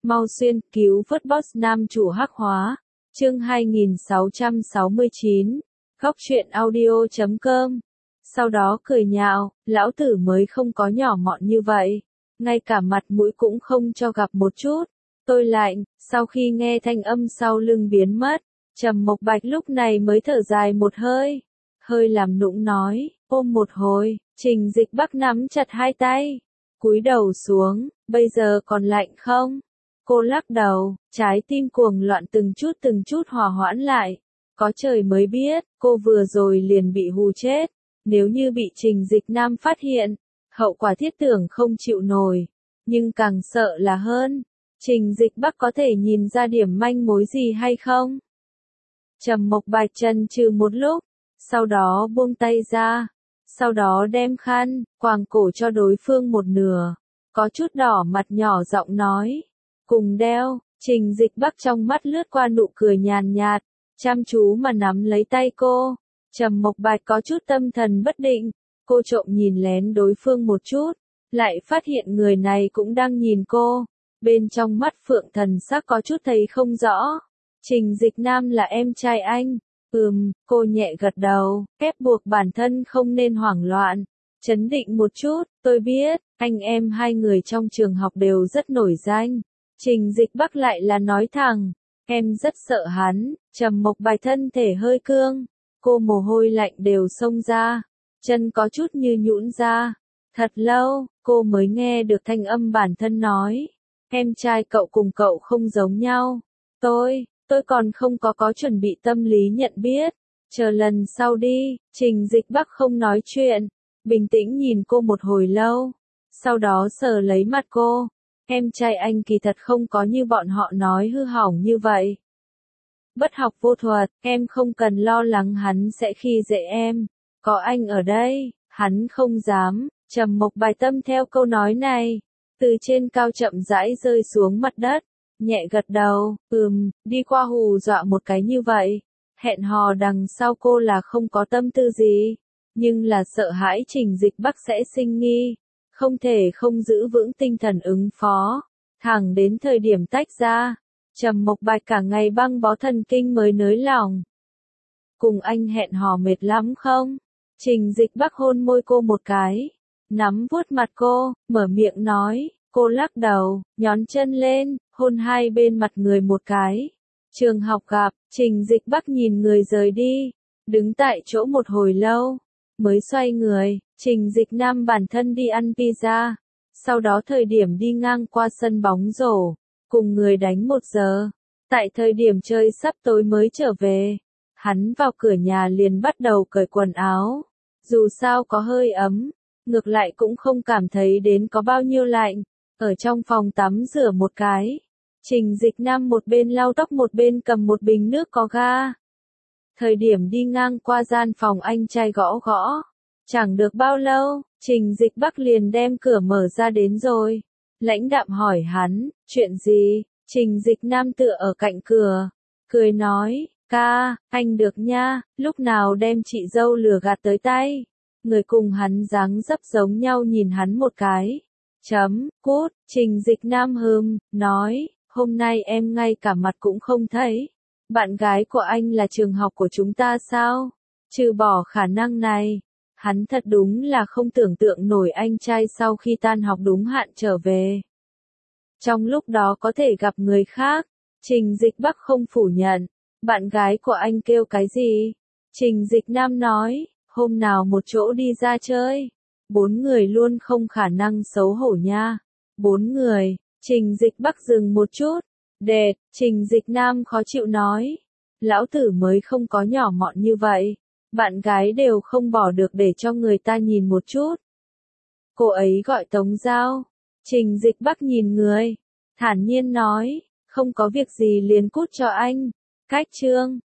Mau xuyên cứu vớt boss nam chủ hắc hóa. Chương 2669. Góc truyện audio.com. Sau đó cười nhạo, lão tử mới không có nhỏ mọn như vậy. Ngay cả mặt mũi cũng không cho gặp một chút. Tôi lạnh, sau khi nghe thanh âm sau lưng biến mất, Trầm Mộc Bạch lúc này mới thở dài một hơi. Hơi làm nũng nói, ôm một hồi, Trình Dịch Bắc nắm chặt hai tay. Cúi đầu xuống, bây giờ còn lạnh không? Cô lắc đầu, trái tim cuồng loạn từng chút hòa hoãn lại. Có trời mới biết, cô vừa rồi liền bị hù chết. Nếu như bị Trình Dịch Nam phát hiện, hậu quả thiết tưởng không chịu nổi. Nhưng càng sợ là hơn, Trình Dịch Bắc có thể nhìn ra điểm manh mối gì hay không? Trầm Mộc Bạch chần chừ một lúc, sau đó buông tay ra, sau đó đem khăn, quàng cổ cho đối phương một nửa, có chút đỏ mặt nhỏ giọng nói, cùng đeo. Trình Dịch Bắc trong mắt lướt qua nụ cười nhàn nhạt, chăm chú mà nắm lấy tay cô. Trầm Mộc Bạch có chút tâm thần bất định, cô trộm nhìn lén đối phương một chút, lại phát hiện người này cũng đang nhìn cô, bên trong mắt Phượng Thần sắc có chút thấy không rõ. Trình Dịch Nam là em trai anh. Cô nhẹ gật đầu, ép buộc bản thân không nên hoảng loạn, trấn định một chút, tôi biết, anh em hai người trong trường học đều rất nổi danh. Trình Dịch Bắc lại là nói thẳng, em rất sợ hắn. Trầm Mộc Bạch thân thể hơi cương, cô mồ hôi lạnh đều xông ra, chân có chút như nhũn ra. Thật lâu, cô mới nghe được thanh âm bản thân nói, em trai cậu cùng cậu không giống nhau. Tôi còn không có chuẩn bị tâm lý nhận biết. Chờ lần sau đi. Trình Dịch Bắc không nói chuyện, bình tĩnh nhìn cô một hồi lâu, sau đó sờ lấy mặt cô. Em trai anh kỳ thật không có như bọn họ nói hư hỏng như vậy. Bất học vô thuật, em không cần lo lắng hắn sẽ khi dễ em. Có anh ở đây, hắn không dám. Trầm Mộc Bạch tâm theo câu nói này, từ trên cao chậm rãi rơi xuống mặt đất, nhẹ gật đầu, đi qua hù dọa một cái như vậy. Hẹn hò đằng sau cô là không có tâm tư gì, nhưng là sợ hãi Trình Dịch Bắc sẽ sinh nghi, không thể không giữ vững tinh thần ứng phó. Thẳng đến thời điểm tách ra, Trầm Mộc Bạch cả ngày băng bó thần kinh mới nới lỏng. Cùng anh hẹn hò mệt lắm không? Trình Dịch Bắc hôn môi cô một cái, nắm vuốt mặt cô, mở miệng nói. Cô lắc đầu, nhón chân lên, hôn hai bên mặt người một cái. Trường học gặp, Trình Dịch Bắc nhìn người rời đi, đứng tại chỗ một hồi lâu, mới xoay người. Trình Dịch Nam bản thân đi ăn pizza, sau đó thời điểm đi ngang qua sân bóng rổ, cùng người đánh 1 giờ. Tại thời điểm chơi sắp tối mới trở về, hắn vào cửa nhà liền bắt đầu cởi quần áo. Dù sao có hơi ấm, ngược lại cũng không cảm thấy đến có bao nhiêu lạnh. Ở trong phòng tắm rửa một cái, Trình Dịch Nam một bên lau tóc một bên cầm một bình nước có ga. Thời điểm đi ngang qua gian phòng anh trai gõ gõ, chẳng được bao lâu, Trình Dịch Bắc liền đem cửa mở ra đến rồi. Lãnh đạm hỏi hắn, chuyện gì? Trình Dịch Nam tựa ở cạnh cửa, cười nói, ca, anh được nha, lúc nào đem chị dâu lừa gạt tới tay. Người cùng hắn dáng dấp giống nhau nhìn hắn một cái. Cút. Trình Dịch Nam nói, hôm nay em ngay cả mặt cũng không thấy. Bạn gái của anh là trường học của chúng ta sao? Trừ bỏ khả năng này, hắn thật đúng là không tưởng tượng nổi anh trai sau khi tan học đúng hạn trở về. Trong lúc đó có thể gặp người khác. Trình Dịch Bắc không phủ nhận. Bạn gái của anh kêu cái gì? Trình Dịch Nam nói, hôm nào một chỗ đi ra chơi. 4 người luôn không khả năng xấu hổ nha. 4 người. Trình Dịch Bắc dừng một chút. Đệt. Trình Dịch Nam khó chịu nói, lão tử mới không có nhỏ mọn như vậy. Bạn gái đều không bỏ được để cho người ta nhìn một chút. Cô ấy gọi Tống Giao. Trình Dịch Bắc nhìn người, thản nhiên nói, không có việc gì liền cút cho anh. Cách chương